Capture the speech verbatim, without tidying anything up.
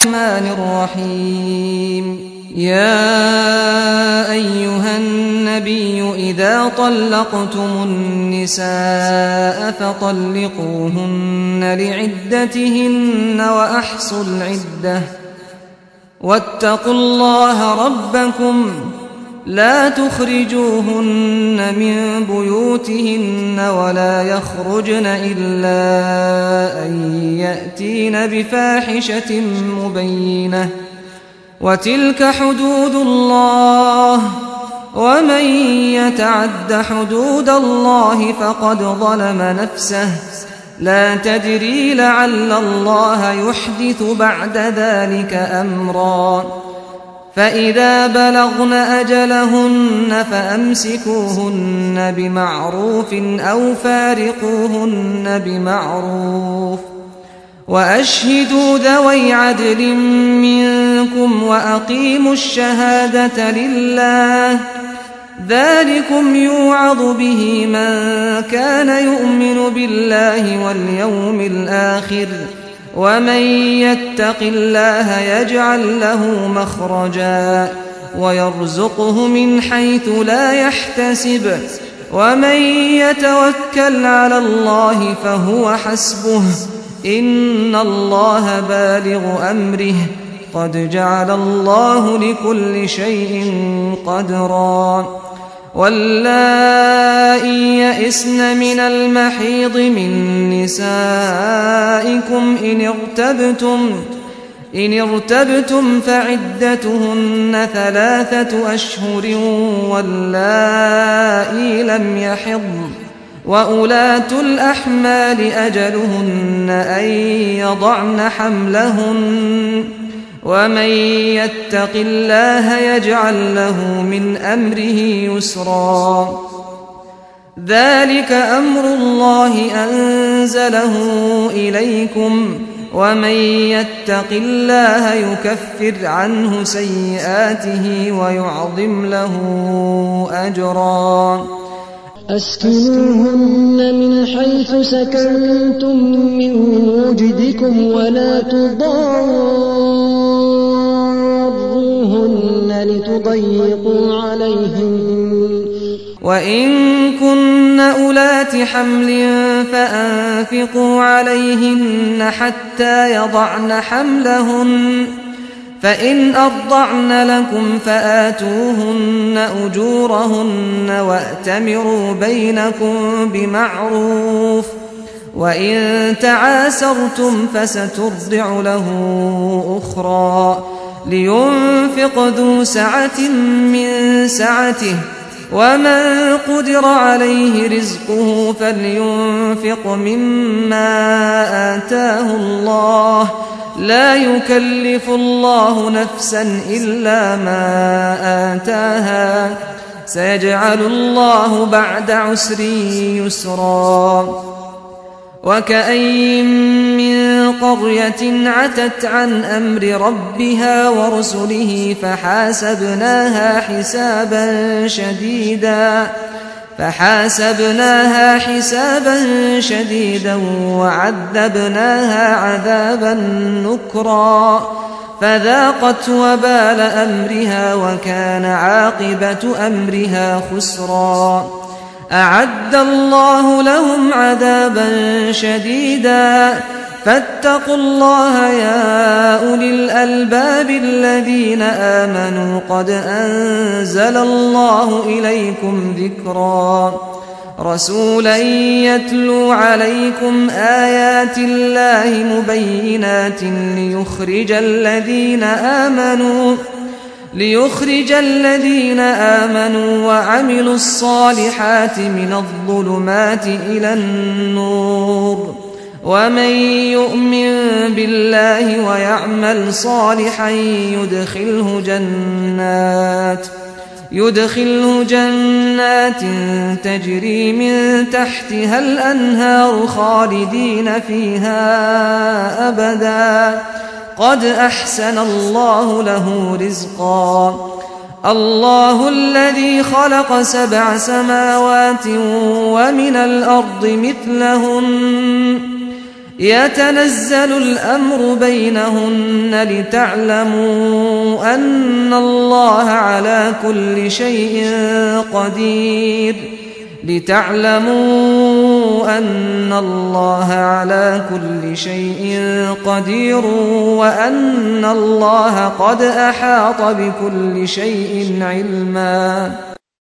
الرحمن الرحيم يا أيها النبي إذا طلقتم النساء فطلقوهن لعدتهن وأحصوا العدة واتقوا الله ربكم لا تخرجوهن من بيوتهن ولا يخرجن إلا أن يأتين بفاحشة مبينة وتلك حدود الله ومن يتعد حدود الله فقد ظلم نفسه لا تدري لعل الله يحدث بعد ذلك أمرا فإذا بلغن أجلهن فأمسكوهن بمعروف أو فارقوهن بمعروف وأشهدوا ذوي عدل منكم وأقيموا الشهادة لله ذلكم يوعظ به من كان يؤمن بالله واليوم الآخر ومن يتق الله يجعل له مخرجا ويرزقه من حيث لا يحتسب ومن يتوكل على الله فهو حسبه إن الله بالغ أمره قد جعل الله لكل شيء قدرا واللائي يئسن من المحيض من نسائكم إن ارتبتم إن ارتبتم فعدتهن ثلاثة أشهر واللائي لم يحضن وأولاة الأحمال أجلهن أن يضعن حملهن ومن يتق الله يجعل له من أمره يسرا ذلك أمر الله أنزله إليكم ومن يتق الله يكفر عنه سيئاته ويعظم له أجرا أسكنوهن من حيث سكنتم من وجدكم ولا تضاروهن لتضيقوا عليهن وإن كن أولات حمل فأنفقوا عليهن حتى يضعن حملهن فإن أرضعن لكم فآتوهن أجورهن وأتمروا بينكم بمعروف وإن تعاسرتم فسترضع له أخرى لينفق ذو سعة من سعته ومن قدر عليه رزقه فلينفق مما آتاه الله لا يكلف الله نفسا إلا ما آتاها سيجعل الله بعد عسر يسرا وكأين من قرية عتت عن أمر ربها ورسله فحاسبناها حسابا شديدا فحاسبناها حسابا شديدا وعذبناها عذابا نكرا فذاقت وبال أمرها وكان عاقبة أمرها خسرا أعد الله لهم عذابا شديدا فاتقوا الله يا أولي الألباب الذين آمنوا قد أنزل الله إليكم ذكرا رسولا يتلو عليكم آيات الله مبينات ليخرج الذين آمنوا ليخرج الذين آمنوا وعملوا الصالحات من الظلمات إلى النور ومن يؤمن بالله ويعمل صالحا يدخله جنات يدخله جنات تجري من تحتها الأنهار خالدين فيها أبدا قد أحسن الله له رزقا الله الذي خلق سبع سماوات ومن الأرض مثلهن يتنزل الأمر بينهن لتعلموا أن الله على كل شيء قدير لتعلموا أن الله على كل شيء قدير وأن الله قد أحاط بكل شيء علما